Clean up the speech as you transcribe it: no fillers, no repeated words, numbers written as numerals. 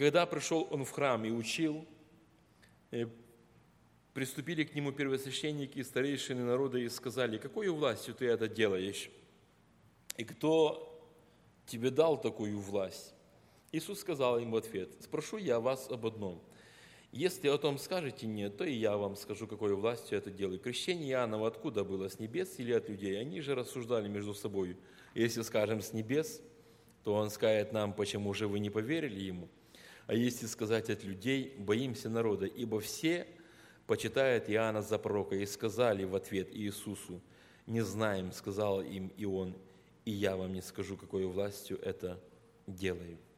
Когда пришел он в храм и учил, приступили к нему первосвященники и старейшины народа и сказали: «Какой властью ты это делаешь? И кто тебе дал такую власть?» Иисус сказал им в ответ: «Спрошу я вас об одном. Если о том скажете нет, то и я вам скажу, какой властью это делаю. Крещение Иоаннова откуда было, с небес или от людей?» Они же рассуждали между собой: «Если скажем с небес, то он скажет нам, почему же вы не поверили ему? А если сказать от людей, боимся народа, ибо все почитают Иоанна за пророка». И сказали в ответ Иисусу: «Не знаем», — сказал им и он, «и я вам не скажу, какой властью это делаю».